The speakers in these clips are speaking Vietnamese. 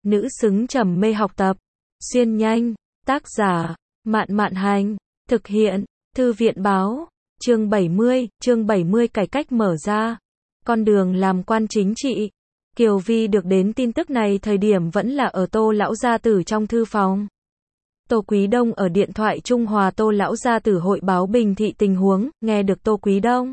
nữ xứng trầm mê học tập. Xuyên nhanh, tác giả, Mạn Mạn Hành, thực hiện, Thư viện Báo, chương 70 cải cách mở ra, con đường làm quan chính trị. Kiều Vi được đến tin tức này thời điểm vẫn là ở Tô lão gia tử trong thư phòng. Tô Quý Đông ở điện thoại Trung Hòa Tô lão gia tử hội báo Bình Thị tình huống, nghe được Tô Quý Đông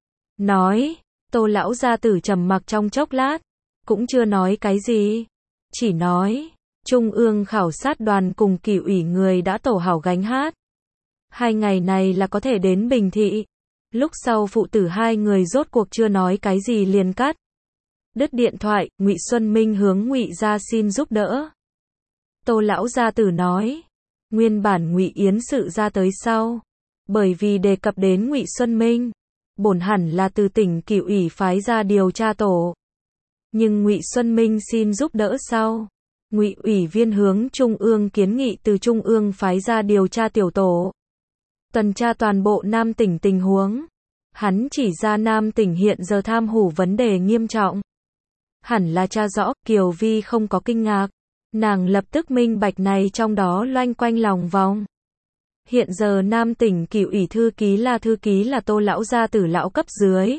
nói, Tô lão gia tử trầm mặc trong chốc lát, cũng chưa nói cái gì, chỉ nói, Trung ương khảo sát đoàn cùng Kỷ ủy người đã tổ hảo gánh hát. 2 ngày này là có thể đến Bình Thị. Lúc sau phụ tử hai người rốt cuộc chưa nói cái gì liền cắt đứt điện thoại. Ngụy Xuân Minh hướng Ngụy gia xin giúp đỡ. Tô lão gia tử nói, nguyên bản Ngụy Yến sự ra tới sau, bởi vì đề cập đến Ngụy Xuân Minh, bổn hẳn là từ tỉnh Kỷ ủy phái ra điều tra tổ. Nhưng Ngụy Xuân Minh xin giúp đỡ sau, Ngụy ủy viên hướng Trung ương kiến nghị từ Trung ương phái ra điều tra tiểu tổ, tuần tra toàn bộ Nam tỉnh tình huống. Hắn chỉ ra Nam tỉnh hiện giờ tham hủ vấn đề nghiêm trọng, hẳn là tra rõ. Kiều Vi không có kinh ngạc, nàng lập tức minh bạch này trong đó loanh quanh lòng vòng. Hiện giờ Nam tỉnh Kỷ ủy thư ký là Tô lão gia tử lão cấp dưới,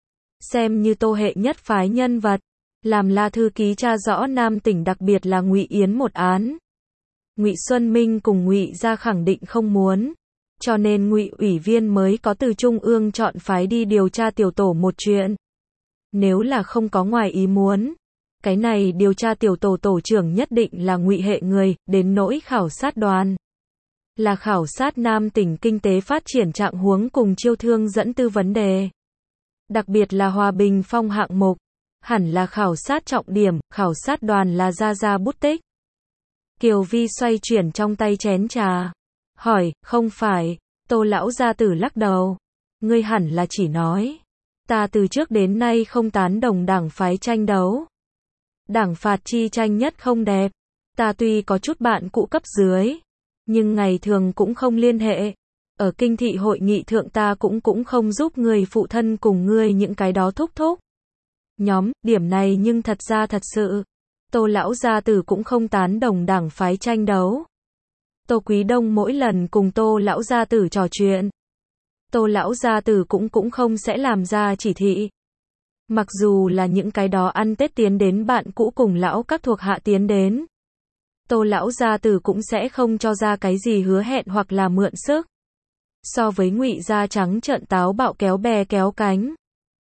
xem như Tô hệ nhất phái nhân vật, làm là thư ký tra rõ Nam tỉnh, đặc biệt là Ngụy Yến một án. Ngụy Xuân Minh cùng Ngụy gia khẳng định không muốn, cho nên Ngụy ủy viên mới có từ Trung ương chọn phái đi điều tra tiểu tổ một chuyện. Nếu là không có ngoài ý muốn, cái này điều tra tiểu tổ tổ trưởng nhất định là Ngụy hệ người. Đến nỗi khảo sát đoàn, là khảo sát Nam tỉnh kinh tế phát triển trạng huống cùng chiêu thương dẫn tư vấn đề, đặc biệt là Hòa Bình Phong hạng mục, hẳn là khảo sát trọng điểm. Khảo sát đoàn là ra bút tích. Kiều Vi xoay chuyển trong tay chén trà, hỏi, không phải. Tô lão gia tử lắc đầu, ngươi hẳn là chỉ nói, ta từ trước đến nay không tán đồng đảng phái tranh đấu, đảng phạt chi tranh nhất không đẹp. Ta tuy có chút bạn cũ cấp dưới, nhưng ngày thường cũng không liên hệ. Ở kinh thị hội nghị thượng ta cũng không giúp người phụ thân cùng ngươi những cái đó thúc nhóm, điểm này nhưng thật ra thật sự. Tô lão gia tử cũng không tán đồng đảng phái tranh đấu. Tô Quý Đông mỗi lần cùng Tô lão gia tử trò chuyện, Tô lão gia tử cũng không sẽ làm ra chỉ thị. Mặc dù là những cái đó ăn Tết tiến đến bạn cũ cùng lão các thuộc hạ tiến đến, Tô lão gia tử cũng sẽ không cho ra cái gì hứa hẹn hoặc là mượn sức. So với Ngụy gia trắng trợn táo bạo kéo bè kéo cánh,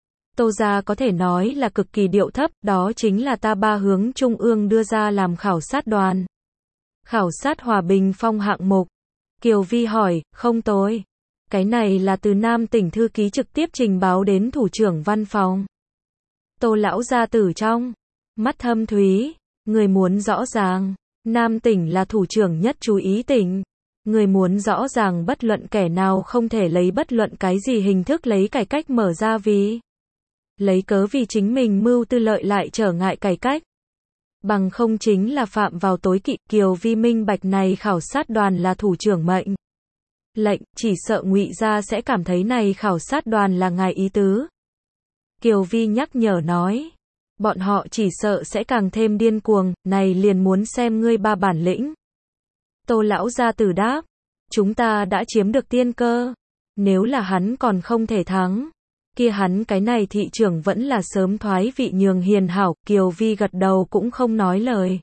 Tô gia có thể nói là cực kỳ điệu thấp. Đó chính là ta ba hướng Trung ương đưa ra làm khảo sát đoàn, khảo sát Hòa Bình Phong hạng mục. Kiều Vi hỏi, không tối, cái này là từ Nam tỉnh thư ký trực tiếp trình báo đến thủ trưởng văn phòng. Tô lão gia tử trong mắt thâm thúy, người muốn rõ ràng, Nam tỉnh là thủ trưởng nhất chú ý tỉnh. Người muốn rõ ràng bất luận kẻ nào không thể lấy bất luận cái gì hình thức lấy cải cách mở ra vì lấy cớ vì chính mình mưu tư lợi lại trở ngại cải cách. Bằng không chính là phạm vào tối kỵ. Kiều Vi minh bạch này khảo sát đoàn là thủ trưởng mệnh lệnh, chỉ sợ Ngụy gia sẽ cảm thấy này khảo sát đoàn là ngài ý tứ. Kiều Vi nhắc nhở nói, bọn họ chỉ sợ sẽ càng thêm điên cuồng, này liền muốn xem ngươi ba bản lĩnh. Tô lão gia tử đáp, chúng ta đã chiếm được tiên cơ, nếu là hắn còn không thể thắng, kia hắn cái này thị trưởng vẫn là sớm thoái vị nhường hiền hảo. Kiều Vi gật đầu cũng không nói lời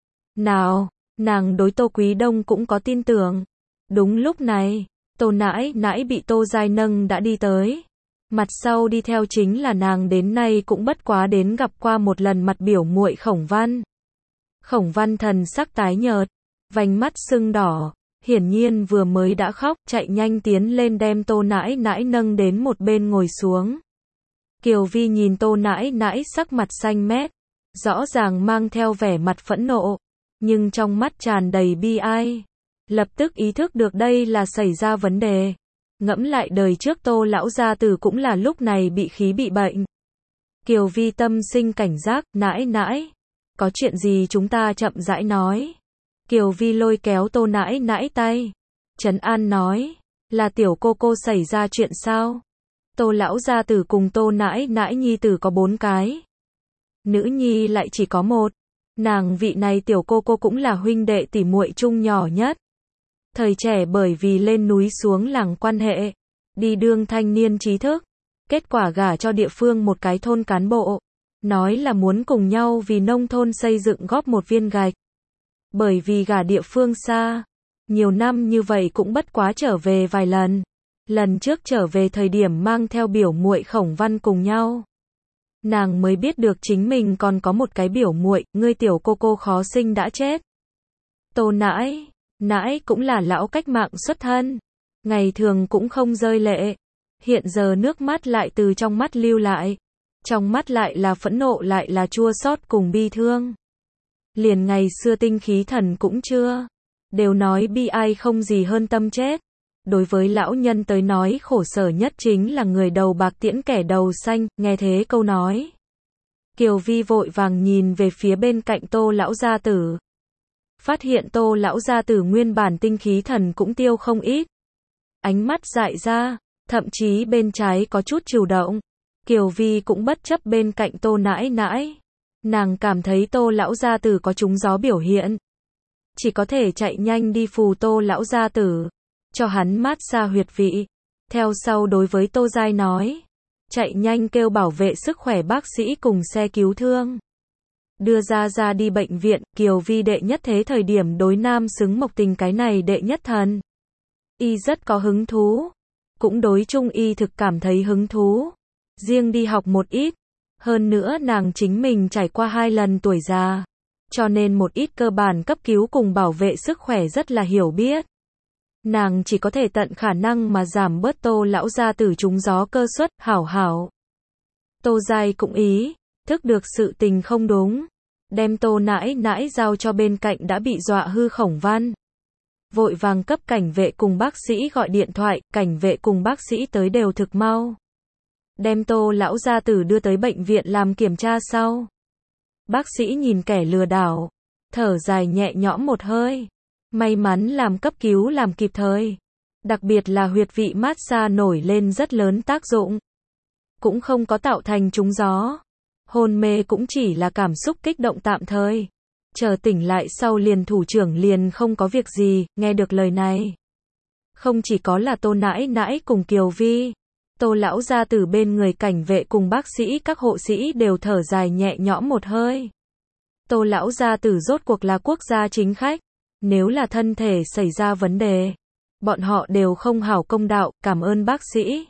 nào, nàng đối Tô Quý Đông cũng có tin tưởng. Đúng lúc này, Tô nãi nãi bị Tô Giai nâng đã đi tới, mặt sau đi theo chính là nàng đến nay cũng bất quá đến gặp qua một lần mặt biểu muội Khổng Văn. Khổng Văn thần sắc tái nhợt, vành mắt sưng đỏ, hiển nhiên vừa mới đã khóc, chạy nhanh tiến lên đem Tô nãi nãi nâng đến một bên ngồi xuống. Kiều Vi nhìn Tô nãi nãi sắc mặt xanh mét, rõ ràng mang theo vẻ mặt phẫn nộ, nhưng trong mắt tràn đầy bi ai. Lập tức ý thức được đây là xảy ra vấn đề. Ngẫm lại đời trước Tô lão gia tử cũng là lúc này bị khí bị bệnh. Kiều Vi tâm sinh cảnh giác, nãi nãi, có chuyện gì chúng ta chậm rãi nói. Kiều Vi lôi kéo Tô nãi nãi tay, trấn an nói, là tiểu cô xảy ra chuyện sao? Tô lão gia tử cùng Tô nãi nãi nhi tử có 4 cái, nữ nhi lại chỉ có 1. Nàng vị này tiểu cô cũng là huynh đệ tỷ muội chung nhỏ nhất. Thời trẻ bởi vì lên núi xuống làng quan hệ, đi đương thanh niên trí thức, kết quả gả cho địa phương một cái thôn cán bộ, nói là muốn cùng nhau vì nông thôn xây dựng góp một viên gạch. Bởi vì gả địa phương xa, nhiều năm như vậy cũng bất quá trở về vài lần. Lần trước trở về thời điểm mang theo biểu muội Khổng Văn cùng nhau. Nàng mới biết được chính mình còn có một cái biểu muội, ngươi tiểu cô khó sinh đã chết. Tô nãi, nãi cũng là lão cách mạng xuất thân, ngày thường cũng không rơi lệ. Hiện giờ nước mắt lại từ trong mắt lưu lại. Trong mắt lại là phẫn nộ lại là chua xót cùng bi thương. Liền ngày xưa tinh khí thần cũng chưa. Đều nói bi ai không gì hơn tâm chết. Đối với lão nhân tới nói khổ sở nhất chính là người đầu bạc tiễn kẻ đầu xanh, nghe thế câu nói. Kiều Vi vội vàng nhìn về phía bên cạnh Tô lão gia tử. Phát hiện Tô lão gia tử nguyên bản tinh khí thần cũng tiêu không ít. Ánh mắt dại ra, thậm chí bên trái có chút chịu động. Kiều Vi cũng bất chấp bên cạnh Tô nãi nãi. Nàng cảm thấy Tô lão gia tử có trúng gió biểu hiện. Chỉ có thể chạy nhanh đi phù Tô lão gia tử, cho hắn mát xa huyệt vị. Theo sau đối với Tô Giai nói, chạy nhanh kêu bảo vệ sức khỏe bác sĩ cùng xe cứu thương. Đưa ra đi bệnh viện. Kiều Vi đệ nhất thế thời điểm đối Nam xứng Mộc Tình cái này đệ nhất thần y rất có hứng thú, cũng đối trung y thực cảm thấy hứng thú, riêng đi học một ít. Hơn nữa nàng chính mình trải qua 2 lần tuổi già, cho nên một ít cơ bản cấp cứu cùng bảo vệ sức khỏe rất là hiểu biết. Nàng chỉ có thể tận khả năng mà giảm bớt Tô lão gia tử trúng gió cơ suất, hảo. Tô Giai cũng ý thức được sự tình không đúng, đem Tô nãi nãi giao cho bên cạnh đã bị dọa hư Khổng Văn. Vội vàng cấp cảnh vệ cùng bác sĩ gọi điện thoại, cảnh vệ cùng bác sĩ tới đều thực mau. Đem Tô lão gia tử đưa tới bệnh viện làm kiểm tra sau. Bác sĩ nhìn kẻ lừa đảo, thở dài nhẹ nhõm một hơi. May mắn làm cấp cứu làm kịp thời. Đặc biệt là huyệt vị mát xa nổi lên rất lớn tác dụng. Cũng không có tạo thành trúng gió. Hôn mê cũng chỉ là cảm xúc kích động tạm thời. Chờ tỉnh lại sau liền thủ trưởng liền không có việc gì. Nghe được lời này, không chỉ có là Tô nãi nãi cùng Kiều Vi, Tô lão gia tử bên người cảnh vệ cùng bác sĩ các hộ sĩ đều thở dài nhẹ nhõm một hơi. Tô lão gia tử rốt cuộc là quốc gia chính khách. Nếu là thân thể xảy ra vấn đề, bọn họ đều không hảo công đạo, cảm ơn bác sĩ.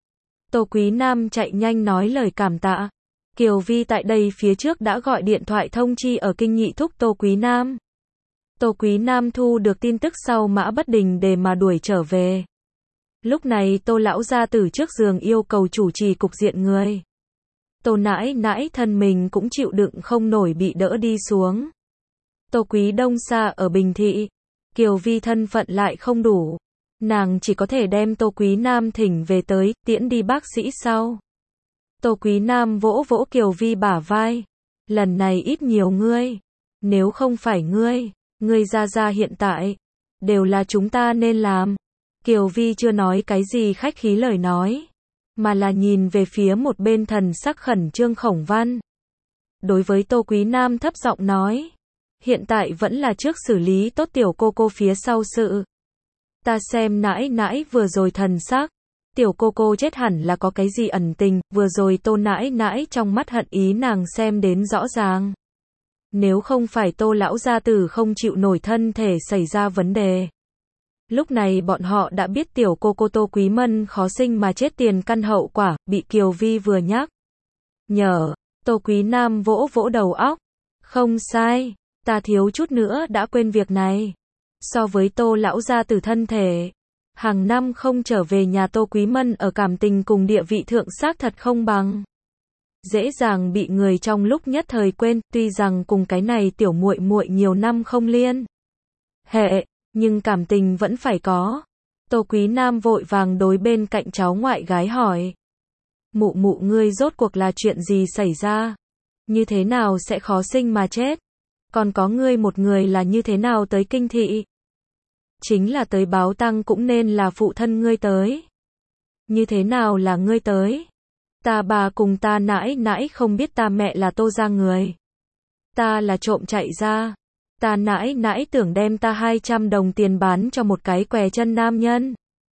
Tô Quý Nam chạy nhanh nói lời cảm tạ. Kiều Vi tại đây phía trước đã gọi điện thoại thông chi ở kinh nhị thúc Tô Quý Nam. Tô Quý Nam thu được tin tức sau mã bất đình để mà đuổi trở về. Lúc này Tô lão gia tử trước giường yêu cầu chủ trì cục diện người. Tô nãi nãi thân mình cũng chịu đựng không nổi bị đỡ đi xuống. Tô Quý Đông xa ở Bình Thị, Kiều Vi thân phận lại không đủ, nàng chỉ có thể đem Tô Quý Nam thỉnh về tới, tiễn đi bác sĩ sau. Tô Quý Nam vỗ vỗ Kiều Vi bả vai, lần này ít nhiều ngươi, nếu không phải ngươi ra hiện tại, đều là chúng ta nên làm. Kiều Vi chưa nói cái gì khách khí lời nói, mà là nhìn về phía một bên thần sắc khẩn trương Khổng Văn. Đối với Tô Quý Nam thấp giọng nói, hiện tại vẫn là trước xử lý tốt tiểu cô phía sau sự. Ta xem nãi nãi vừa rồi thần sắc, tiểu cô chết hẳn là có cái gì ẩn tình, vừa rồi Tô nãi nãi trong mắt hận ý nàng xem đến rõ ràng. Nếu không phải Tô lão gia tử không chịu nổi thân thể xảy ra vấn đề, lúc này bọn họ đã biết tiểu cô Tô Quý Mân khó sinh mà chết tiền căn hậu quả. Bị Kiều Vi vừa nhắc nhở, Tô Quý Nam vỗ vỗ đầu óc, không sai, ta thiếu chút nữa đã quên việc này. So với Tô lão gia tử thân thể, hàng năm không trở về nhà Tô Quý Mân ở cảm tình cùng địa vị thượng xác thật không bằng. Dễ dàng bị người trong lúc nhất thời quên, tuy rằng cùng cái này tiểu muội muội nhiều năm không liên hệ, nhưng cảm tình vẫn phải có. Tô Quý Nam vội vàng đối bên cạnh cháu ngoại gái hỏi. Mụ ngươi rốt cuộc là chuyện gì xảy ra? Như thế nào sẽ khó sinh mà chết? Còn có ngươi một người là như thế nào tới kinh thị? Chính là tới báo tang cũng nên là phụ thân ngươi tới. Như thế nào là ngươi tới? Ta bà cùng ta nãi nãi không biết ta mẹ là Tô gia người. Ta là trộm chạy ra. Ta nãi nãi tưởng đem ta 200 đồng tiền bán cho một cái què chân nam nhân.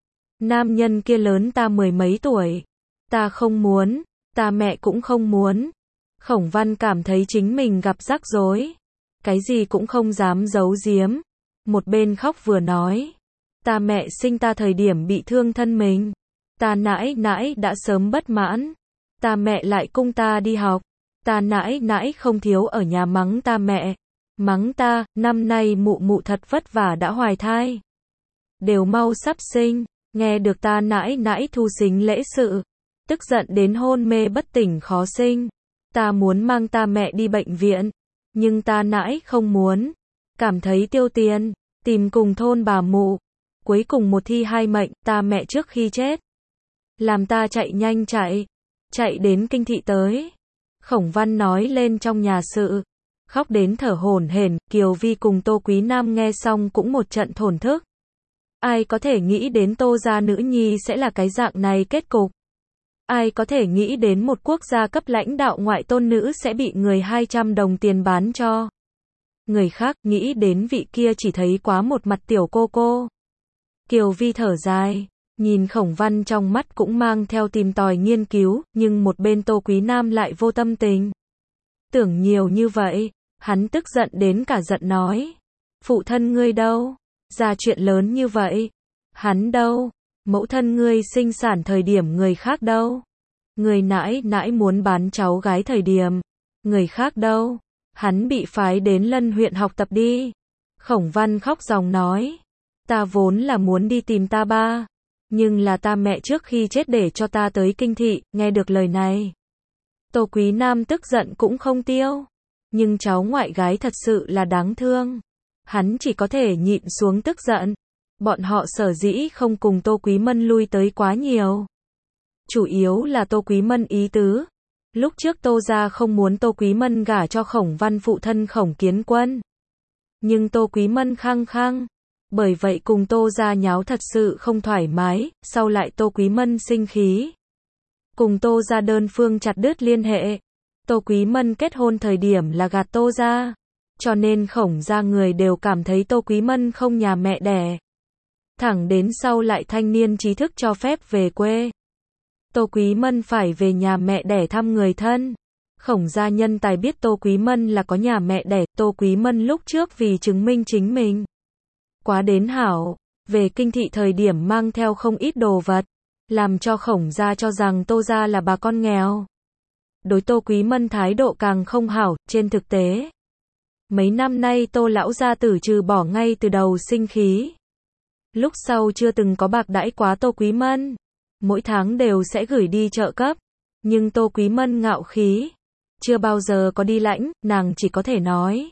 Nam nhân kia lớn ta mười mấy tuổi. Ta không muốn, ta mẹ cũng không muốn. Khổng Văn cảm thấy chính mình gặp rắc rối. Cái gì cũng không dám giấu giếm. Một bên khóc vừa nói. Ta mẹ sinh ta thời điểm bị thương thân mình. Ta nãi nãi đã sớm bất mãn. Ta mẹ lại cung ta đi học. Ta nãi nãi không thiếu ở nhà mắng ta mẹ. Mắng ta, năm nay mụ mụ thật vất vả đã hoài thai. Đều mau sắp sinh. Nghe được ta nãi nãi thu sính lễ sự. Tức giận đến hôn mê bất tỉnh khó sinh. Ta muốn mang ta mẹ đi bệnh viện. Nhưng ta nãi không muốn. Cảm thấy tiêu tiền. Tìm cùng thôn bà mụ. Cuối cùng một thi hai mệnh, ta mẹ trước khi chết. Làm ta chạy nhanh chạy. Chạy đến kinh thị tới. Khổng Văn nói lên trong nhà sự. Khóc đến thở hổn hển. Kiều Vi cùng Tô Quý Nam nghe xong cũng một trận thổn thức. Ai có thể nghĩ đến Tô gia nữ nhi sẽ là cái dạng này kết cục. Ai có thể nghĩ đến một quốc gia cấp lãnh đạo ngoại tôn nữ sẽ bị người 200 đồng tiền bán cho. Người khác nghĩ đến vị kia chỉ thấy quá một mặt tiểu cô cô. Kiều Vi thở dài, nhìn Khổng Văn trong mắt cũng mang theo tìm tòi nghiên cứu, nhưng một bên Tô Quý Nam lại vô tâm tình. Tưởng nhiều như vậy, hắn tức giận đến cả giận nói. Phụ thân ngươi đâu? Ra chuyện lớn như vậy. Hắn đâu? Mẫu thân ngươi sinh sản thời điểm người khác đâu? Người nãi nãi muốn bán cháu gái thời điểm. Người khác đâu? Hắn bị phái đến Lân huyện học tập đi. Khổng Văn khóc ròng nói. Ta vốn là muốn đi tìm ta ba. Nhưng là ta mẹ trước khi chết để cho ta tới kinh thị, nghe được lời này. Tô Quý Nam tức giận cũng không tiêu. Nhưng cháu ngoại gái thật sự là đáng thương. Hắn chỉ có thể nhịn xuống tức giận. Bọn họ sở dĩ không cùng Tô Quý Mân lui tới quá nhiều. Chủ yếu là Tô Quý Mân ý tứ. Lúc trước Tô gia không muốn Tô Quý Mân gả cho Khổng Văn phụ thân Khổng Kiến Quân. Nhưng Tô Quý Mân khăng khăng. Bởi vậy cùng Tô gia nháo thật sự không thoải mái, sau lại Tô Quý Mân sinh khí. Cùng Tô gia đơn phương chặt đứt liên hệ. Tô Quý Mân kết hôn thời điểm là gạt Tô gia. Cho nên Khổng gia người đều cảm thấy Tô Quý Mân không nhà mẹ đẻ. Thẳng đến sau lại thanh niên trí thức cho phép về quê. Tô Quý Mân phải về nhà mẹ đẻ thăm người thân. Khổng gia nhân tài biết Tô Quý Mân là có nhà mẹ đẻ. Tô Quý Mân lúc trước vì chứng minh chính mình. Quá đến hảo. Về kinh thị thời điểm mang theo không ít đồ vật. Làm cho Khổng gia cho rằng Tô gia là bà con nghèo. Đối Tô Quý Mân thái độ càng không hảo. Trên thực tế, mấy năm nay Tô lão gia tử trừ bỏ ngay từ đầu sinh khí. Lúc sau chưa từng có bạc đãi quá Tô Quý Mân. Mỗi tháng đều sẽ gửi đi trợ cấp. Nhưng Tô Quý Mân ngạo khí. Chưa bao giờ có đi lãnh, nàng chỉ có thể nói.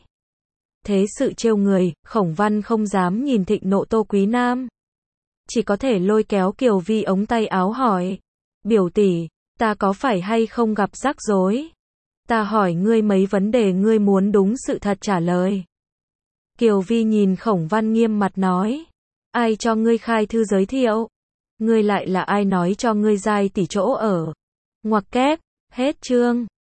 Thế sự trêu người, Khổng Văn không dám nhìn thịnh nộ Tô Quý Nam. Chỉ có thể lôi kéo Kiều Vi ống tay áo hỏi. Biểu tỷ, ta có phải hay không gặp rắc rối? Ta hỏi ngươi mấy vấn đề ngươi muốn đúng sự thật trả lời. Kiều Vi nhìn Khổng Văn nghiêm mặt nói. Ai cho ngươi khai thư giới thiệu? Ngươi lại là ai nói cho ngươi giai tỷ chỗ ở? Ngoặc kép, hết chương.